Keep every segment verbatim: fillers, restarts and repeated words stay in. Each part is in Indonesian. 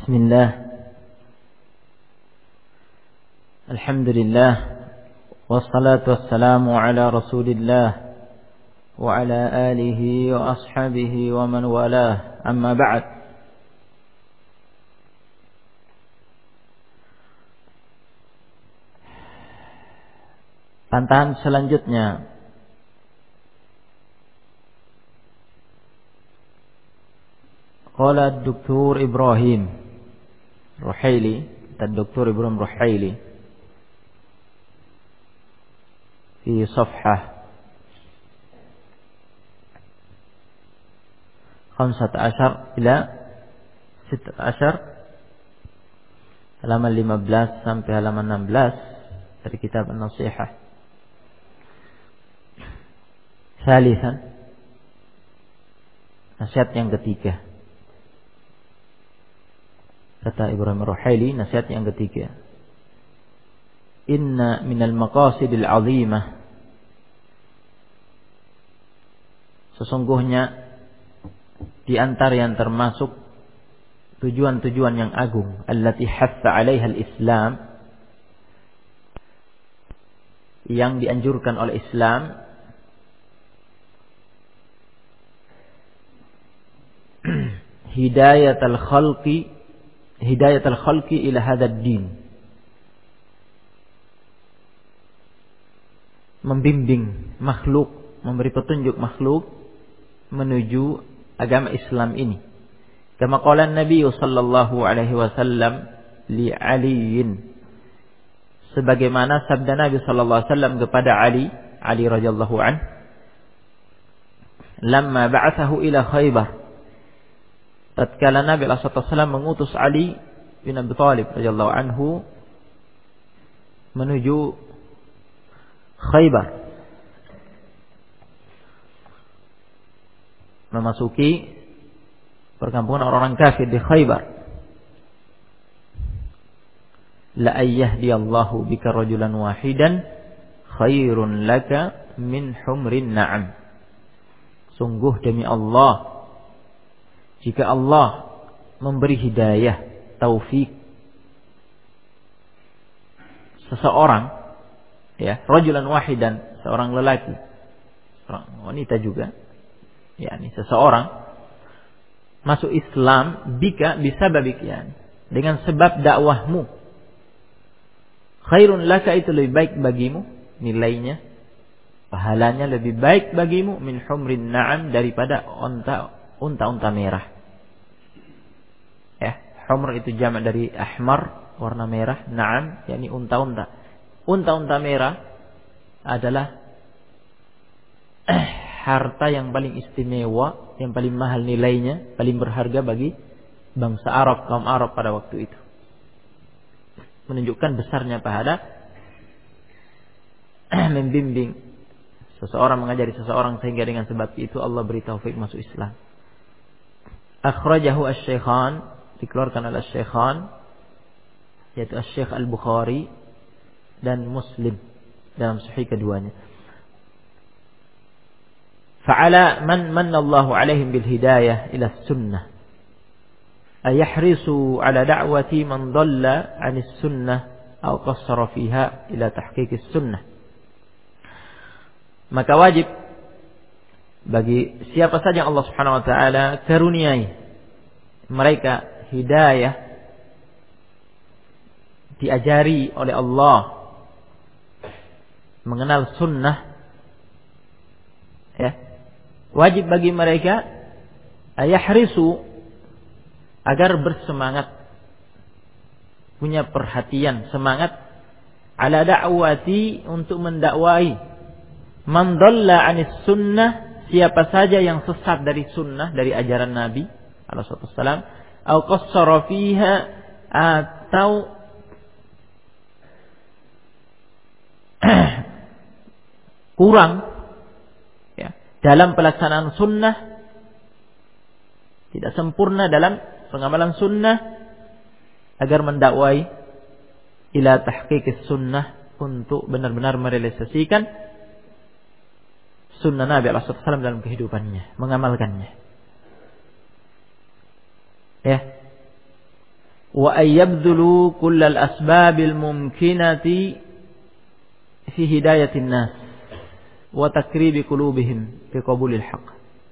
Bismillah. Alhamdulillah. Wassalatu wassalamu ala Rasulillah wa ala alihi wa ashabihi wa man walah. Amma ba'd. Pantahan selanjutnya qala Doktor Ibrahim Ruhaili dan Doktor Ibrahim Ruhaili di safhah خمسة عشر ila ستة عشر, halaman lima belas sampai halaman enam belas dari kitab An-Nasihah. Salisan, nasihat yang ketiga. Kata Ibrahim Ruhaili, nasihat yang ketiga. Inna minal maqasidil azimah, sesungguhnya di antara yang termasuk tujuan-tujuan yang agung, allati hatha 'alaiha al-Islam, yang dianjurkan oleh Islam, hidayatul khalqi hidayatul khalqi ila hadzal din, membimbing makhluk, memberi petunjuk makhluk menuju agama Islam ini. Kama qala Nabi sallallahu alaihi wasallam li Aliin, sebagaimana sabda Nabi sallallahu alaihi wasallam kepada Ali, Ali radhiyallahu an, lamma ba'athahu ila Khaybar, tatkala Nabi sallallahu alaihi wasallam mengutus Ali bin Abi Thalib radhiyallahu anhu menuju Khaybar, memasuki perkampungan orang-orang kafir di Khaybar. La ayyahdiyallahu bika rajulan wahidan khairun laka min humrin na'am. Sungguh demi Allah, jika Allah memberi hidayah, taufik seseorang, ya, rajulan wahidan, seorang lelaki, seorang wanita juga, yakni seseorang masuk Islam, bika bisababik, yani dengan sebab dakwahmu, khairun laka, itu lebih baik bagimu, nilainya, pahalanya lebih baik bagimu, min humrin na'am, daripada unta unta-unta merah. Ya, humr itu jamak dari ahmar, warna merah, na'am yakni unta-unta. Unta-unta merah adalah harta yang paling istimewa, yang paling mahal nilainya, paling berharga bagi bangsa Arab, kaum Arab pada waktu itu. Menunjukkan besarnya pahala membimbing seseorang, mengajari seseorang, sehingga dengan sebab itu Allah beri taufik masuk Islam. Akhrajahu asy-Syaikhan, dikeluarkan oleh asy-Syaikhan, yaitu asy-Syaikh Al-Bukhari dan Muslim dalam sahih keduanya. Fa'ala man manallahu alaihim bil hidayah ila sunnah ayahrisu ala da'wati man dhalla 'anis sunnah aw qassara fiha ila tahqiqis sunnah. Maka wajib bagi siapa saja Allah Subhanahu wa taala karuniai mereka hidayah, diajari oleh Allah mengenal sunnah, ya, wajib bagi mereka ayahrisu, agar bersemangat, punya perhatian, semangat, ala da'wati, untuk mendakwai, man dhalla 'anis sunnah, siapa saja yang sesat dari sunnah, dari ajaran Nabi alaihi wasallam, au qassara fiha, atau kurang, ya, dalam pelaksanaan sunnah, tidak sempurna dalam pengamalan sunnah, agar mendakwai ila tahqiqis sunnah, untuk benar-benar merealisasikan sunnah Nabi sallallahu alaihi wasallam dalam kehidupannya, mengamalkannya. Ya. wa ayyabdhulu kullal asbabil mumkinati fi hidayatin nas wa takribi qulubihim fi qabulil haqq.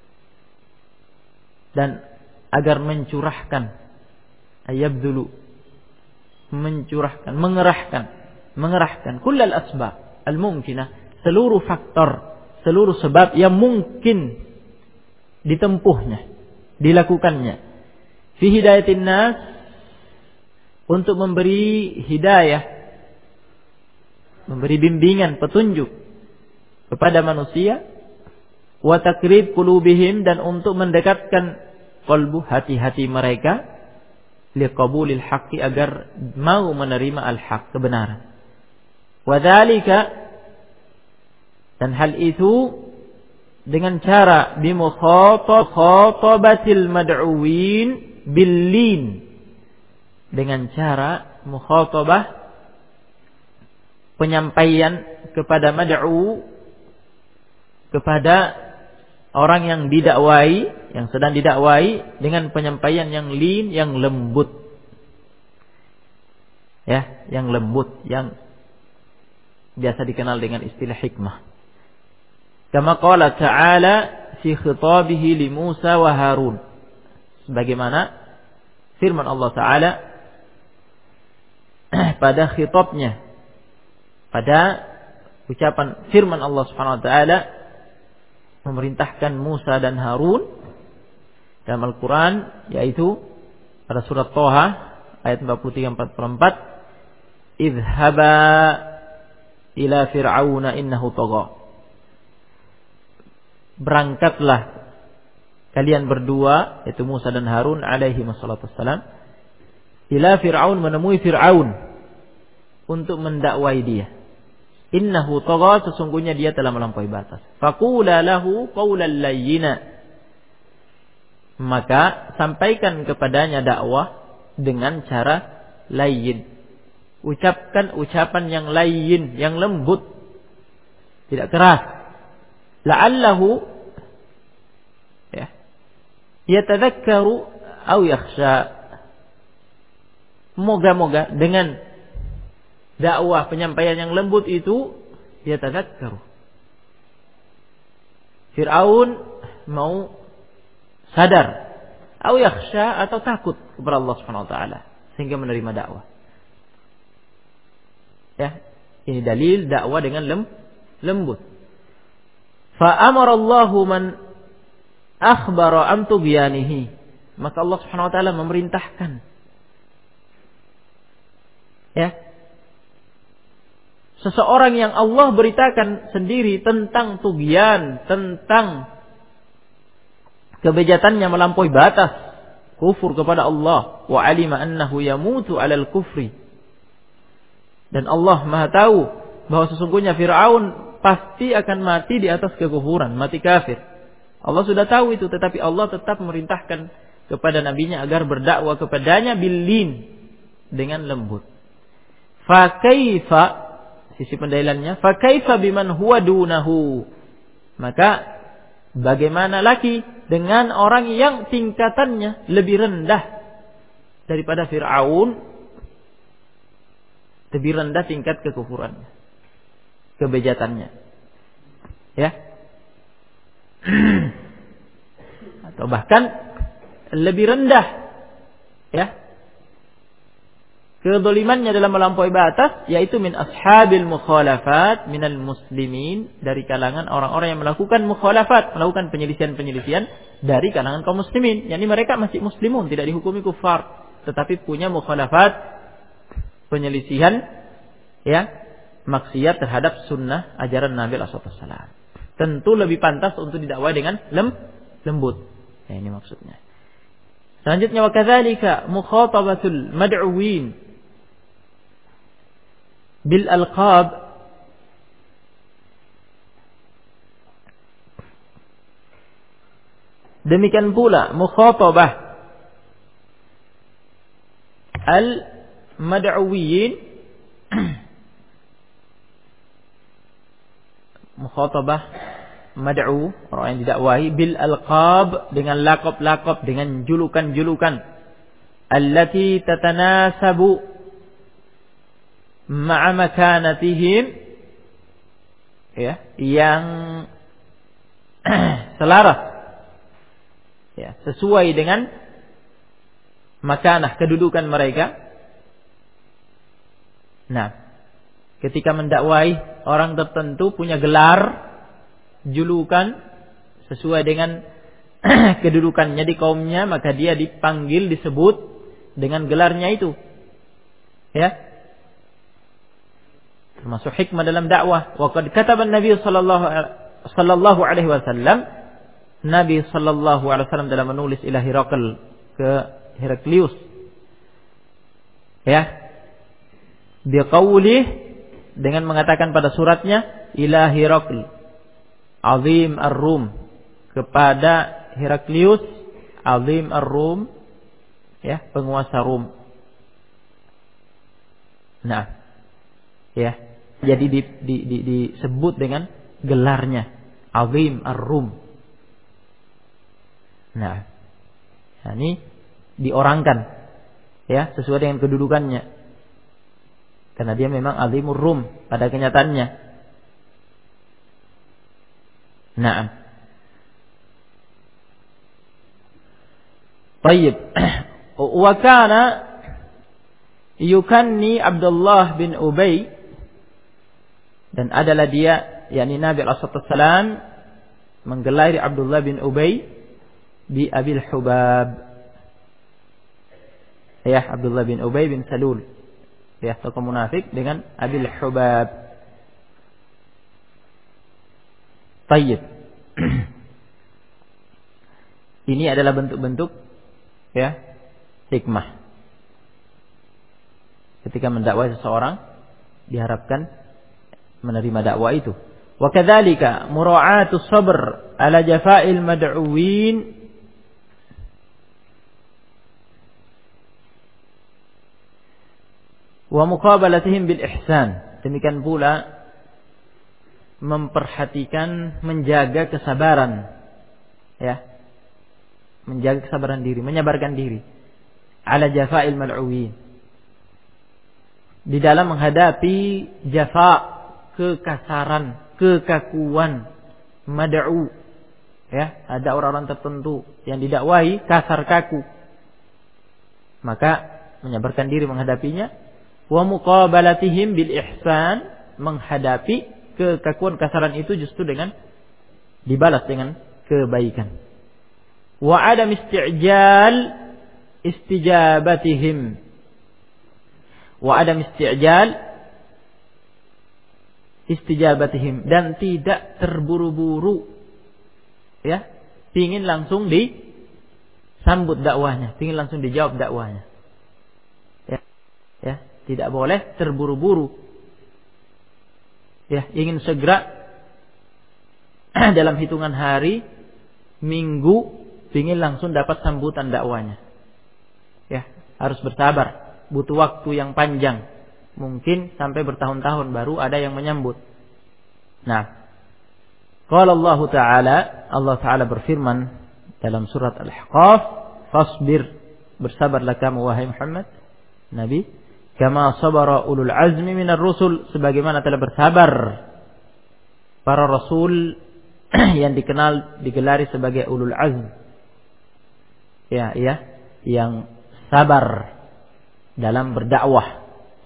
Dan agar mencurahkan, ayyabdhulu, mencurahkan, mengerahkan, mengerahkan kullal asbab al mumkinah, seluruh faktor, seluruh sebab yang mungkin ditempuhnya, dilakukannya, fi hidayatin nas, untuk memberi hidayah, memberi bimbingan, petunjuk kepada manusia, wa takrib qulubihim, dan untuk mendekatkan qalbu, hati-hati mereka, liqabulil haqqi, agar mau menerima al-haq, kebenaran. Wa dzalika, dan hal itu dengan cara bimukhatabatil mad'uwin billin, dengan cara mukhatabah, penyampaian kepada mad'u, kepada orang yang didakwai, yang sedang didakwai, dengan penyampaian yang lin, yang lembut. Ya, yang lembut, yang biasa dikenal dengan istilah hikmah. Kama qala ta'ala fi khitabihi li Musa wa Harun. Sebagaimana firman Allah Ta'ala pada khitabnya, pada ucapan firman Allah Subhanahu wa taala memerintahkan Musa dan Harun dalam Al-Qur'an, yaitu pada surat Thaha ayat empat puluh tiga sampai empat puluh empat, idhhaba ila fir'auna innahu tagha. Berangkatlah kalian berdua, yaitu Musa dan Harun alaihi wassalatu wassalam, ila Fir'aun, menemui Fir'aun untuk mendakwai dia. Innahu tagha, sesungguhnya dia telah melampaui batas. Faqula lahu qawlan layyina, maka sampaikan kepadanya dakwah dengan cara layyin. Ucapkan ucapan yang layyin, yang lembut, tidak keras. La'allahu ya yatadzakkaru aw yakhsha, moga-moga dengan dakwah, penyampaian yang lembut itu, yatadzakkaru, Fir'aun mau sadar, aw yakhsha, atau takut kepada Allah Subhanahu wa taala sehingga menerima dakwah. Ya, ini dalil dakwah dengan lem, lembut. Fa amara Allahu man akhbara an tubyanihi, maka Allah Subhanahu wa taala memerintahkan, ya, seseorang yang Allah beritakan sendiri tentang tugyan, tentang kebejatannya melampaui batas, kufur kepada Allah, wa alima annahu yamutu 'alal kufri, dan Allah Maha tahu bahwa sesungguhnya Fir'aun pasti akan mati di atas kekufuran, mati kafir. Allah sudah tahu itu, tetapi Allah tetap memerintahkan kepada nabinya agar berdakwah kepadanya billin, dengan lembut. Fa kaifa, sisi pendalilannya, fa kaifa biman huwa dunahu, maka bagaimana lagi dengan orang yang tingkatannya lebih rendah daripada Fir'aun, lebih rendah tingkat kekufurannya, kebejatannya, ya, atau bahkan lebih rendah, ya, kezalimannya dalam melampaui batas, yaitu min ashabil mukhalafat minal muslimin, dari kalangan orang-orang yang melakukan mukhalafat, melakukan penyelisihan-penyelisihan dari kalangan kaum muslimin. Yani mereka masih muslimun, tidak dihukumi kufar, tetapi punya mukhalafat, penyelisihan, ya, maksiat terhadap sunnah ajaran Nabi sallallahu alaihi wasallam. Tentu lebih pantas untuk didakwai dengan lem, lembut. Ya, ini maksudnya. Selanjutnya, wa kadzalika mukhatabatul mad'uwin bil alqab, demikian pula mukhatabah al mad'uwin, mukhatabah mad'u, orang yang didakwahi, bil alqab, dengan lakop-lakop, dengan julukan-julukan. allati tatanasabu ma'a makanatihim, ya, yang selaras, ya, sesuai dengan makanah, kedudukan mereka. Nah, ketika mendakwai orang tertentu punya gelar, julukan sesuai dengan kedudukannya di kaumnya, maka dia dipanggil, disebut dengan gelarnya itu. Ya. Termasuk hikmah dalam dakwah. Wa qad kataba Nabi sallallahu sallallahu alaihi wasallam, Nabi sallallahu alaihi wasallam dalam menulis ila Herakl, ke Heraklius. Ya. Biqaulih, dengan mengatakan pada suratnya, ila Herakl azim ar-Rum, kepada Heraklius azim ar-Rum, ya, penguasa Rum. Nah, ya, jadi di, di, di, disebut dengan gelarnya azim ar-Rum. Nah, ini diorangkan, ya, sesuai dengan kedudukannya, karena dia memang azimur Rum pada kenyataannya. Nah, baik. Wa kana yukanni Abdullah bin Ubay, dan adalah dia, yakni Nabi alaihi wasallam, menggelari Abdullah bin Ubay bi Abil Hubab. Ya, Abdullah bin Ubay bin Salul, ya, tokoh munafik, dengan Abil Hubab. Tayyib. Ini adalah bentuk-bentuk, ya, hikmah. Ketika mendakwai seseorang, diharapkan menerima dakwah itu. Wa kadzalika mura'atu sabr ala jafa'il mad'uwin wa muqabalatihim bil ihsan. Demikian pula memperhatikan, menjaga kesabaran, ya, menjaga kesabaran diri, menyabarkan diri ala jafa'il mal'uwin, di dalam menghadapi jafa, kekasaran, kekakuan mad'u, ya, ada orang-orang tertentu yang didakwahi kasar kaku, maka menyabarkan diri menghadapinya. Wa muqabalatihim bil ihsan, menghadapi kekakuan, kasaran itu justru dengan dibalas dengan kebaikan. Wa adam isti'jal istijabatihim, wa adam isti'jal istijabatihim, dan tidak terburu-buru, ya, pingin langsung disambut dakwahnya, pingin langsung dijawab dakwahnya, ya, ya, tidak boleh terburu-buru. Ya, ingin segera dalam hitungan hari, minggu, ingin langsung dapat sambutan dakwanya. Ya, harus bersabar, butuh waktu yang panjang, mungkin sampai bertahun-tahun baru ada yang menyambut. Nah, qala Allah Ta'ala, Allah Ta'ala berfirman dalam surat Al-Ahqaf, fasbir, bersabarlah kamu wahai Muhammad, Nabi, kama sabara ulul azmi minar rusul, sebagaimana telah bersabar para rasul yang dikenal, digelari sebagai ulul azm, ya, ya, yang sabar dalam berdakwah.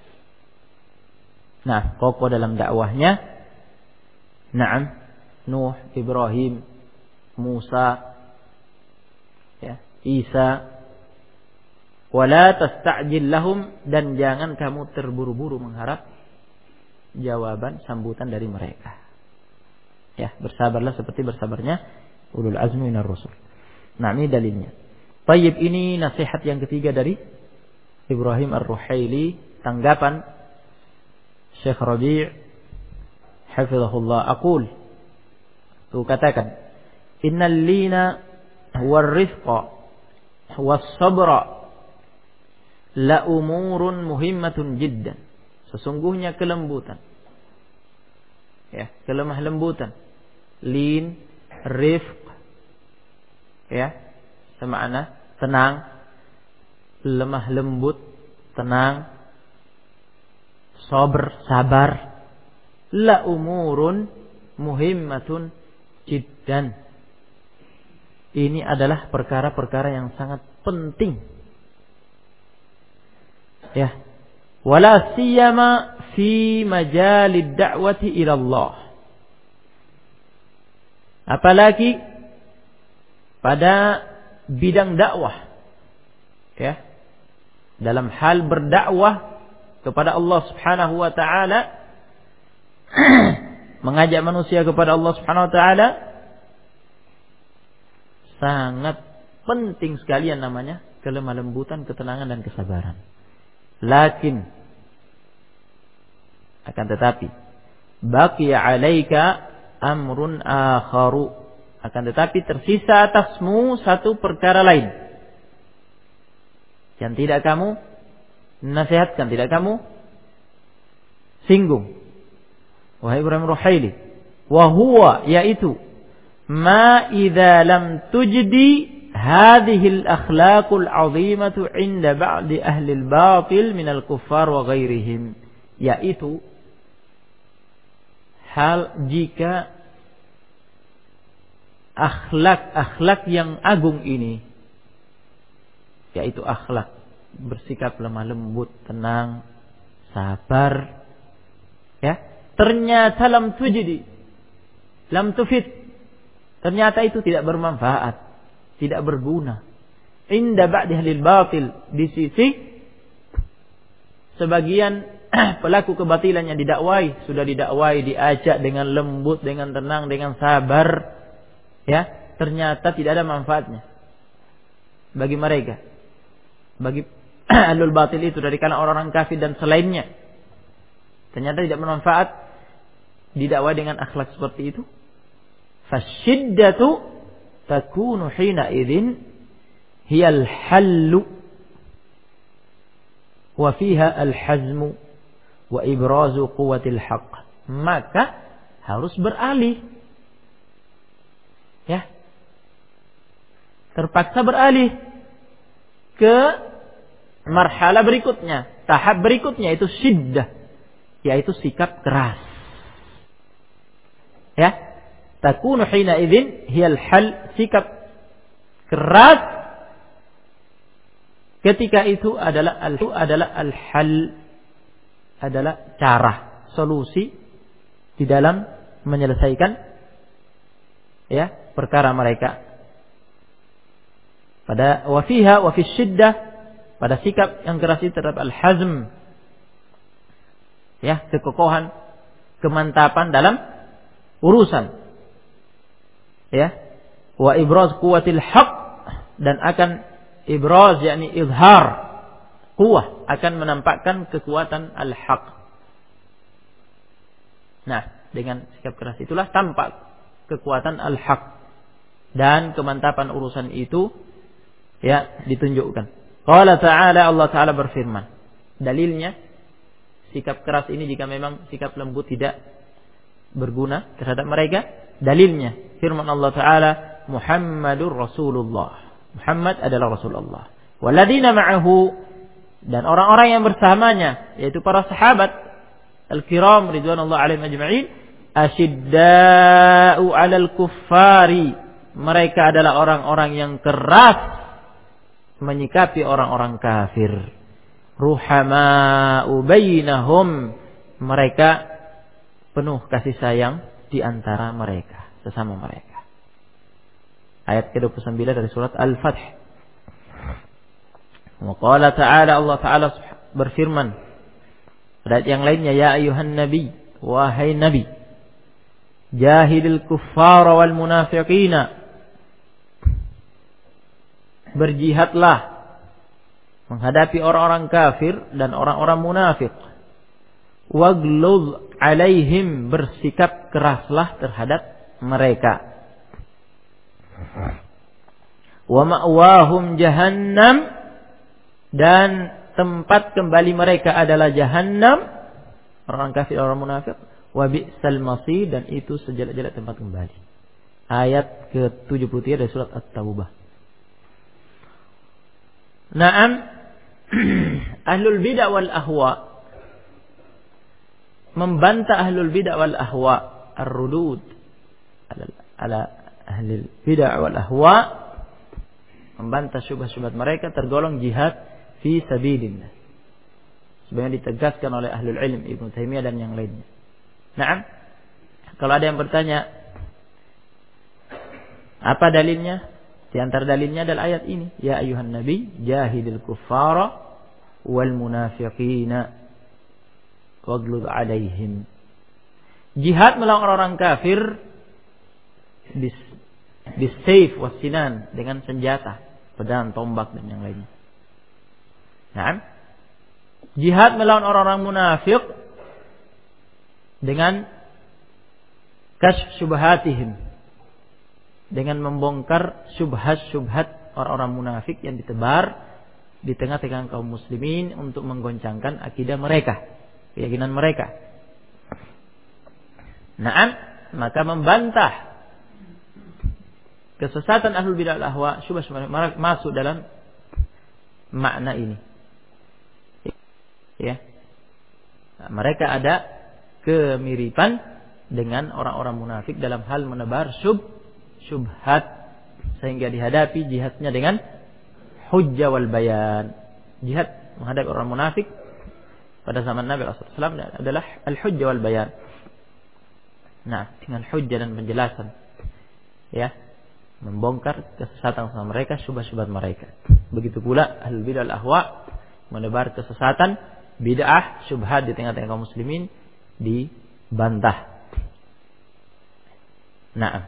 Nah, kokoh dalam dakwahnya. Naam, Nuh, Ibrahim, Musa, ya, Isa. Wala tasta'jil lahum, dan jangan kamu terburu-buru mengharap jawaban, sambutan dari mereka. Ya, bersabarlah seperti bersabarnya ulul azmi minar rusul. Nah, ini dalilnya. Tayyib, ini nasihat yang ketiga dari Ibrahim Ar-Ruhaili, tanggapan Syekh Rabi' hafizahullah. Aqul, tu katakan, innal lina war rifqa was sabra la umurun muhimmatun jiddan. Sesungguhnya kelembutan, ya, kelemah lembutan, lin, rifq, ya, semakna tenang, lemah lembut, tenang, sabar, sabar. La umurun muhimmatun jiddan. Ini adalah perkara-perkara yang sangat penting. Ya. Wala siyama fi majalid da'wati ila Allah. Apalagi pada bidang dakwah. Ya. Dalam hal berdakwah kepada Allah Subhanahu wa taala, mengajak manusia kepada Allah Subhanahu wa taala, sangat penting sekali yang namanya kelemah lembutan, ketenangan dan kesabaran. Lakin akan tetapi baqiya 'alaika amrun akharu, akan tetapi tersisa atasmu satu perkara lain yang tidak kamu nasihatkan, tidak kamu singgung, wahai Ibrahim Ruhaili, wa huwa, yaitu ma idza lam tujdi hadhihi al-akhlaqul 'azimatu 'inda ba'di ahli al-batil min al-kuffar wa ghairihim, yaitu hal jika akhlak-akhlak yang agung ini, yaitu akhlak bersikap lemah lembut, tenang, sabar, ya, ternyata lam tujdi, lam tufid, ternyata itu tidak bermanfaat, tidak berguna. Inda ba'di ahlil batil, di sisi sebagian pelaku kebatilan yang didakwai, sudah didakwai, diajak dengan lembut, dengan tenang, dengan sabar, ya, ternyata tidak ada manfaatnya bagi mereka, bagi ahlul batil itu dari kalangan orang-orang kafir dan selainnya. Ternyata tidak bermanfaat didakwai dengan akhlak seperti itu. Fasyiddatu takunu hina idzin hiyal hallu wa fiha al-hazmu wa ibrazu quwwatil haqq. Maka harus beralih, ya, terpaksa beralih ke marhalah berikutnya, tahap berikutnya, itu syiddah, yaitu sikap keras. Ya, takunu hina idzin hiyal hal, sikap keras ketika itu adalah al itu adalah al hal, adalah cara, solusi di dalam menyelesaikan, ya, perkara mereka. Pada wafiha wa fi syiddah, pada sikap yang keras itu terdapat al-hazm, ya, kekokohan, kemantapan dalam urusan, ya, wa ibraz quwwatil haqq, dan akan ibraz yakni izhar quwwah, akan menampakkan kekuatan al-haq. Nah, dengan sikap keras itulah tampak kekuatan al-haq dan kemantapan urusan itu, ya, ditunjukkan. Qala ta'ala, Allah Ta'ala berfirman, dalilnya sikap keras ini jika memang sikap lembut tidak berguna terhadap mereka, dalilnya firman Allah Ta'ala, Muhammadur Rasulullah, Muhammad adalah Rasulullah, walladzina ma'ahu, dan orang-orang yang bersamanya, yaitu para sahabat al-kiram ridwanullah alaihim ajma'in, asyidda'u 'alal kuffari, mereka adalah orang-orang yang keras menyikapi orang-orang kafir. Ruhama'u bainahum, mereka penuh kasih sayang di antara mereka, sesama mereka. Ayat ke dua puluh sembilan dari surat Al-Fath. Wa qala ta'ala, Allah Ta'ala berfirman pada ayat yang lainnya, ya ayuhan nabi, wahai nabi, jahidil kuffara wal munafiqina, berjihadlah menghadapi orang-orang kafir dan orang-orang munafik. Wagluz alaihim, bersikap keraslah terhadap mereka. Wa ma'wahum jahannam, dan tempat kembali mereka adalah jahannam, orang kafir, orang munafik. Wa bi'sal masir, dan itu sejelek-jelek tempat kembali. Ayat ke tujuh puluh tiga dari surat At-Taubah. Naam, ahlul bid'ah wal ahwa, membantah ahlul bid'ah wal ahwa, ar-rudud ala, ala ahlul bid'ah wal ahwa, membantah syubhat-syubhat mereka tergolong jihad fi sabilillah. Sebenarnya ditegaskan oleh ahlul ilm Ibnu Taimiyah dan yang lainnya. Naam. Kalau ada yang bertanya, apa dalilnya? Di antara dalilnya adalah ayat ini, ya ayuhan nabi jahidil kuffara wal munafiqina waghlud alaihim. Jihad melawan orang kafir bis bis sayf was sinan, dengan senjata, pedang, tombak dan yang lainnya. Naam. Jihad melawan orang-orang munafik dengan kasyf syubhatihim, dengan membongkar syubhat-syubhat orang-orang munafik yang ditebar di tengah-tengah kaum muslimin untuk menggoncangkan akidah mereka, keyakinan mereka. Naam, maka membantah kesesatan ahlul bidah wal ahwa, syubhat masuk dalam makna ini. Ya, nah, mereka ada kemiripan dengan orang-orang munafik dalam hal menebar syub syubhat, sehingga dihadapi jihadnya dengan hujjah wal bayan. Jihad menghadapi orang munafik pada zaman Nabi shallallahu alaihi wasallam adalah al-hujjah wal bayan. Nah, dengan hujjah dan penjelasan, ya, membongkar kesesatan sama mereka, syubhat-syubhat mereka. Begitu pula ahlul bidah wal ahwa menebar kesesatan, bid'ah, syubhat di tengah-tengah kaum muslimin dibantah. Nah,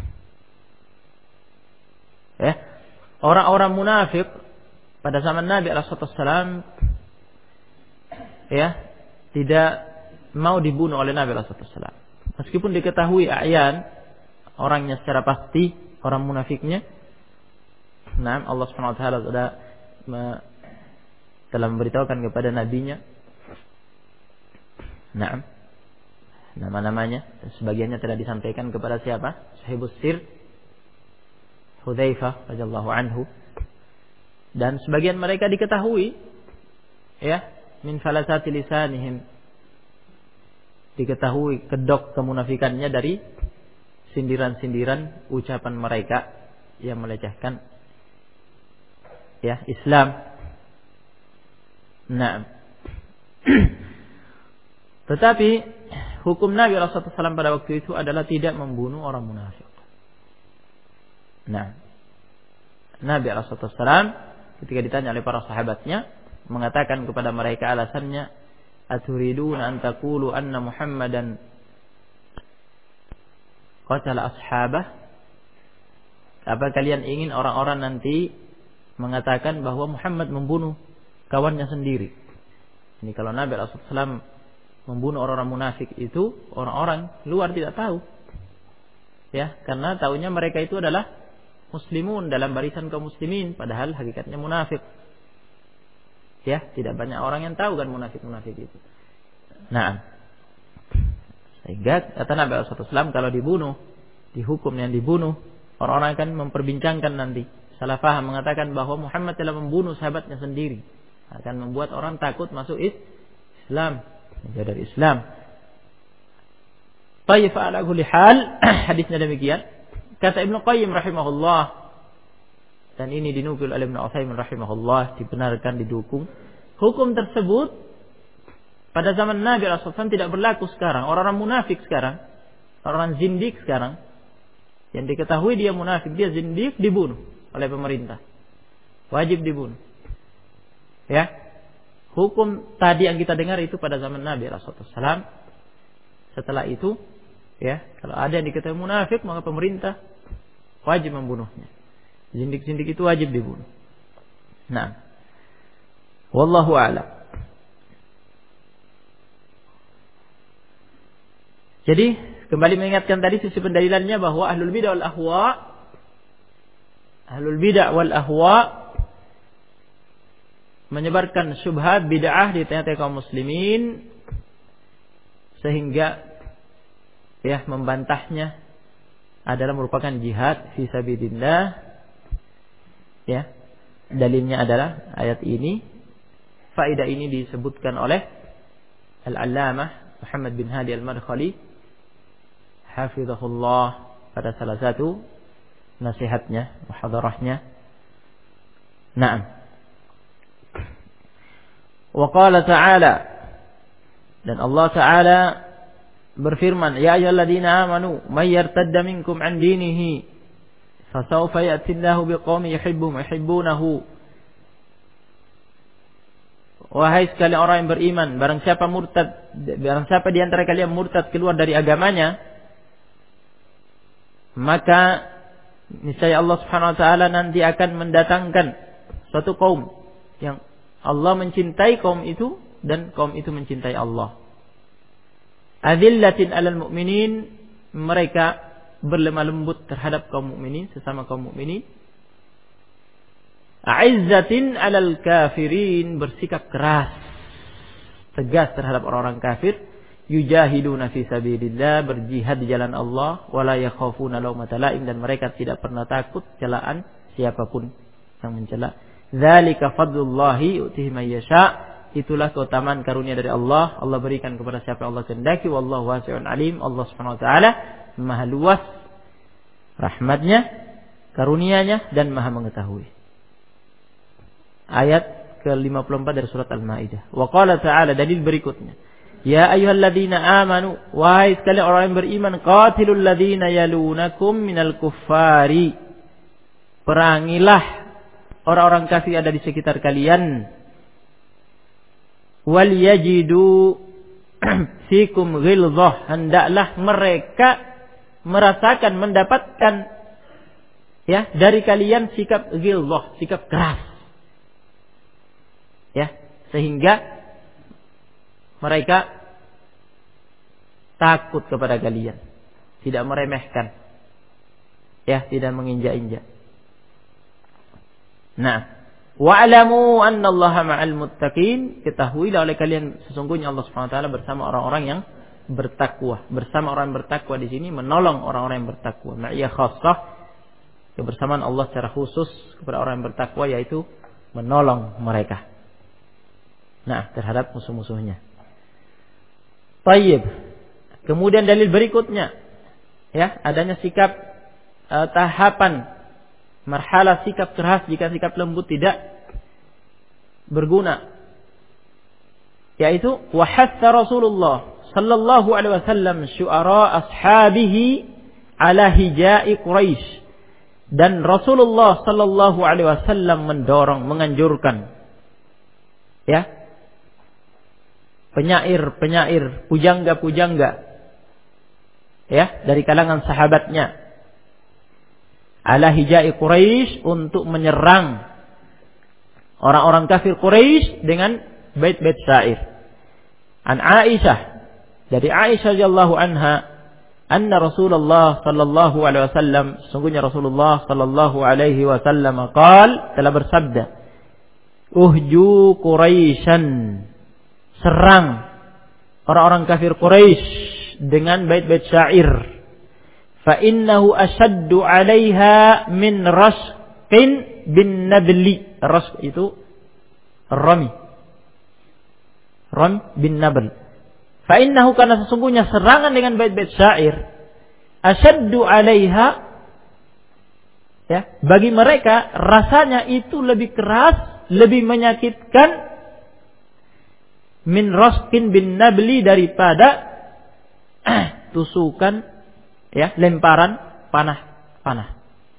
ya, orang-orang munafik pada zaman Nabi shallallahu alaihi wasallam, ya, tidak mau dibunuh oleh Nabi shallallahu alaihi wasallam. Meskipun diketahui a'yan orangnya secara pasti, orang munafiknya. Nah, Allah Subhanahu wa taala sudah telah memberitahukan kepada nabinya, nah, nama-namanya, sebagiannya telah disampaikan kepada siapa? Sahibus sir Hudzaifah radhiyallahu anhu, dan sebagian mereka diketahui, ya, min falasati lisanihim, diketahui kedok kemunafikannya dari sindiran-sindiran ucapan mereka yang melecehkan, ya, Islam. Nah, tetapi hukum Nabi shallallahu alaihi wasallam pada waktu itu adalah tidak membunuh orang munafik. Nah, Nabi shallallahu alaihi wasallam ketika ditanya oleh para sahabatnya, mengatakan kepada mereka alasannya, aturiduna an taqulu anna Muhammadan qatala ashabah? Apa kalian ingin orang-orang nanti mengatakan bahwa Muhammad membunuh kawannya sendiri? Ini kalau Nabi shallallahu alaihi wasallam membunuh orang-orang munafik itu, orang-orang luar tidak tahu, ya, karena taunya mereka itu adalah muslimun, dalam barisan kaum muslimin, padahal hakikatnya munafik. Ya, tidak banyak orang yang tahu kan munafik-munafik itu. Nah, sehingga kata Nabi shallallahu alaihi wasallam, kalau dibunuh, dihukum yang dibunuh, orang-orang akan memperbincangkan nanti, salah faham, mengatakan bahwa Muhammad telah membunuh sahabatnya sendiri, akan membuat orang takut masuk Islam, menjadi dari Islam. Tayyib ala kulli hal, hadisnya demikian. Kata Ibnu Qayyim rahimahullah, dan ini dinukil oleh Ibnu Utsaimin rahimahullah, dibenarkan, didukung. Hukum tersebut pada zaman Nabi shallallahu alaihi wasallam tidak berlaku sekarang. Orang-orang munafik sekarang, orang-orang zindik sekarang, yang diketahui dia munafik, dia zindik, dibunuh oleh pemerintah. Wajib dibunuh. Ya. Hukum tadi yang kita dengar itu pada zaman Nabi shallallahu alaihi wasallam. Setelah itu, ya, kalau ada yang diketahui munafik, maka pemerintah wajib membunuhnya. Zindik-zindik itu wajib dibunuh. Nah, wallahu a'lam. Jadi kembali mengingatkan tadi sisi pendalilannya bahwa ahlul bidah wal ahwa, ahlul bidah wal ahwa menyebarkan syubhat bid'ah di tengah-tengah kaum muslimin, sehingga, ya, membantahnya adalah merupakan jihad fi sabilillah. Ya, dalilnya adalah ayat ini, Faedah ini disebutkan oleh Al-Allamah Muhammad bin Hadi Al-Madkhali hafizahullah pada salah satu nasihatnya, muhadarahnya. Naam. Wa qala ta'ala, dan Allah Ta'ala berfirman, ya ayyuhalladzina amanu may yartadda minkum an dinihi fasawfa ya'ti Allahu biqaumin yuhibbuhum wa yuhibbunahu. Wahai sekalian orang yang beriman, barang siapa murtad, barang siapa di antara kalian murtad keluar dari agamanya, maka niscaya Allah Subhanahu wa taala nanti akan mendatangkan suatu kaum yang Allah mencintai kaum itu dan kaum itu mencintai Allah. Adzillatin 'alal mu'minin, mereka berlemah lembut terhadap kaum mukminin, sesama kaum mukminin. A'izzatin 'alal kafirin, bersikap keras, tegas terhadap orang-orang kafir. Yujahiduna fi sabilillah, berjihad di jalan Allah. Wala yakhafuna laumata laim, dan mereka tidak pernah takut celaan siapapun yang mencela. Dzalika fadlullahi yu'tihi may yasha, itulah keutamaan karunia dari Allah. Allah berikan kepada siapa Allah kehendaki. Wallahu wasi'un alim, Allah Subhanahu wa taala Maha luas rahmatnya, karunianya, dan Maha mengetahui. Ayat ke lima puluh empat dari surat Al-Maidah. Wa qala ta'ala, dalil berikutnya, ya ayyuhalladzina amanu, wahai sekalian orang yang beriman, qatilul ladzina yalunakum minal kuffari, perangilah orang-orang kafir ada di sekitar kalian. Wal yajidu fikum ghilzah, hendaklah mereka merasakan, mendapatkan ya dari kalian sikap ghilzah, sikap keras. Ya, sehingga mereka takut kepada kalian, tidak meremehkan, ya, tidak menginjak-injak. Nah, wa'lamu annallaha ma'al muttaqin, ketahuilah oleh kalian sesungguhnya Allah Subhanahu wa taala bersama orang-orang yang bertakwa. Bersama orang yang bertakwa di sini menolong orang-orang yang bertakwa. Ma'iyah khassah, kebersamaan Allah secara khusus kepada orang yang bertakwa, yaitu menolong mereka. Nah, terhadap musuh-musuhnya. Tayyib. Kemudian dalil berikutnya, ya, adanya sikap uh, tahapan marhalah sikap keras jika sikap lembut tidak berguna, yaitu wahassa Rasulullah sallallahu alaihi wasallam syu'ara ashabihi ala hija'i Quraisy, dan Rasulullah sallallahu alaihi wasallam mendorong, menganjurkan, ya, penyair-penyair, pujangga-pujangga, ya, dari kalangan sahabatnya, ala hijai Quraisy, untuk menyerang orang-orang kafir Quraisy dengan bait-bait syair. An Aisyah, dari Aisyah radhiyallahu anha, anna Rasulullah sallallahu alaihi wasallam, sungguhnya Rasulullah sallallahu alaihi wasallam qaal, telah bersabda, uhju Quraisyan, serang orang-orang kafir Quraisy dengan bait-bait syair. Fa innahu ashaddu 'alaiha min rasqin bin nabli. Rasq itu rami. Ram bin nabl. Fa innahu, karena sesungguhnya serangan dengan bait-bait syair, ashaddu 'alaiha, ya, bagi mereka rasanya itu lebih keras, lebih menyakitkan, min rasqin bin nabli, daripada tusukan, ya, lemparan panah-panah.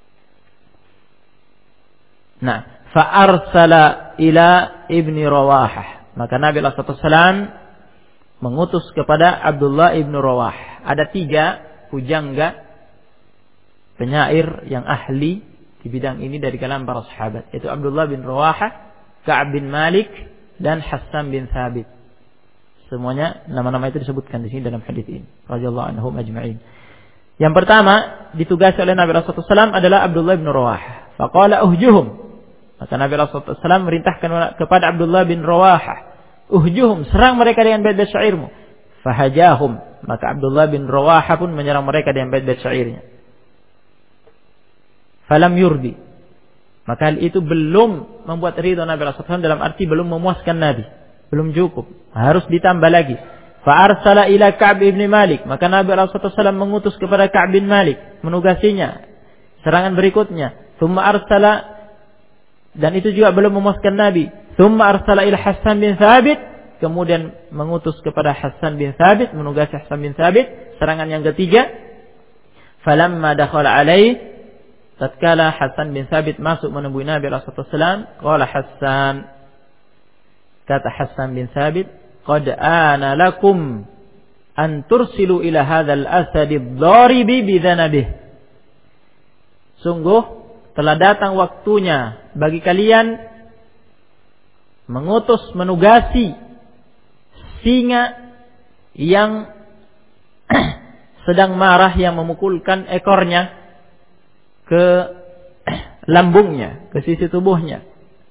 Nah, fa arsala ila ibni Rawahah, maka Nabi sallallahu alaihi wasallam mengutus kepada Abdullah ibnu Rawah. Ada tiga pujangga penyair yang ahli di bidang ini dari kalangan para sahabat, yaitu Abdullah bin Rawahah, Ka'ab bin Malik, dan Hassan bin Thabit. Semuanya nama-nama itu disebutkan di sini dalam hadis ini, radhiyallahu anhum ajma'in. Yang pertama ditugasi oleh Nabi sallallahu alaihi wasallam adalah Abdullah bin Rawahah. Faqala uhjuhum, maka Nabi sallallahu alaihi wasallam merintahkan kepada Abdullah bin Rawahah, uhjuhum, serang mereka dengan bait-bait syairmu. Fahajahum, maka Abdullah bin Rawahah pun menyerang mereka dengan bait-bait syairnya. Falam yurdi, Maka hal itu belum membuat ridho Nabi sallallahu alaihi wasallam, dalam arti belum memuaskan Nabi. Belum cukup. Harus ditambah lagi. Fa'arsala ila Ka'b ibn Malik. Maka Nabi sallallahu alaihi wasallam mengutus kepada Ka'b bin Malik. Menugasinya. Serangan berikutnya. Thumma arsala. Dan itu juga belum memuaskan Nabi. Thumma arsala ila Hassan bin Thabit. Kemudian mengutus kepada Hassan bin Thabit. Menugasi Hassan bin Thabit. Serangan yang ketiga. Falamma dakhala alaih. Tatkala Hassan bin Thabit masuk menemui Nabi sallallahu alaihi wasallam. Qala Hassan. Kata Hassan bin Thabit, "Qad ana lakum an tursilu ila hadzal asadi ad-daribi bi dzanabih." Sungguh telah datang waktunya bagi kalian mengutus, menugasi singa yang sedang marah, yang memukulkan ekornya ke lambungnya, ke sisi tubuhnya.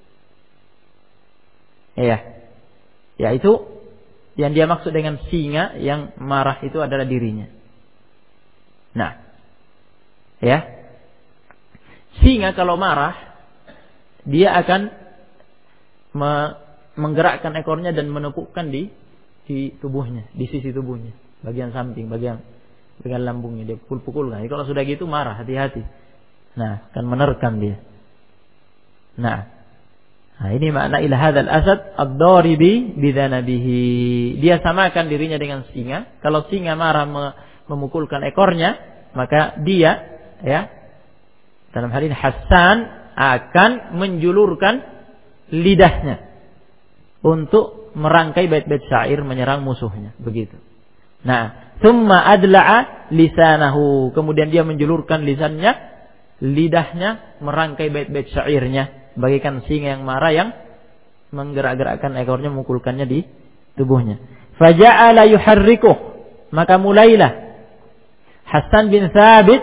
Ya, yaitu yang dia maksud dengan singa yang marah itu adalah dirinya. Nah, ya, singa kalau marah dia akan me- menggerakkan ekornya dan menepukkan di di tubuhnya, di sisi tubuhnya, bagian samping, bagian bagian lambungnya dia pukul-pukulkan. Jadi kalau sudah gitu marah, hati-hati. Nah, akan menerkam dia. Nah. Nah, ini makna ila hadzal asad ad-daribi bidzanabihi. Dia samakan dirinya dengan singa. Kalau singa marah memukulkan ekornya, maka dia, ya, dalam hal ini Hassan akan menjulurkan lidahnya untuk merangkai bait-bait syair menyerang musuhnya, begitu. Nah, thumma adla'a lisanahu. Kemudian dia menjulurkan lisannya, lidahnya merangkai bait-bait syairnya. Bagaikan singa yang marah yang menggerak-gerakkan ekornya, memukulkannya di tubuhnya. Faja'ala yuharrikuh. Maka mulailah Hassan bin Thabit